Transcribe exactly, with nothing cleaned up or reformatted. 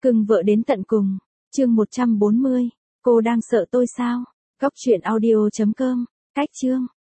Cưng vợ đến tận cùng. Chương một trăm bốn mươi. Cô đang sợ tôi sao? Góc truyện audio chấm com. Cách chương.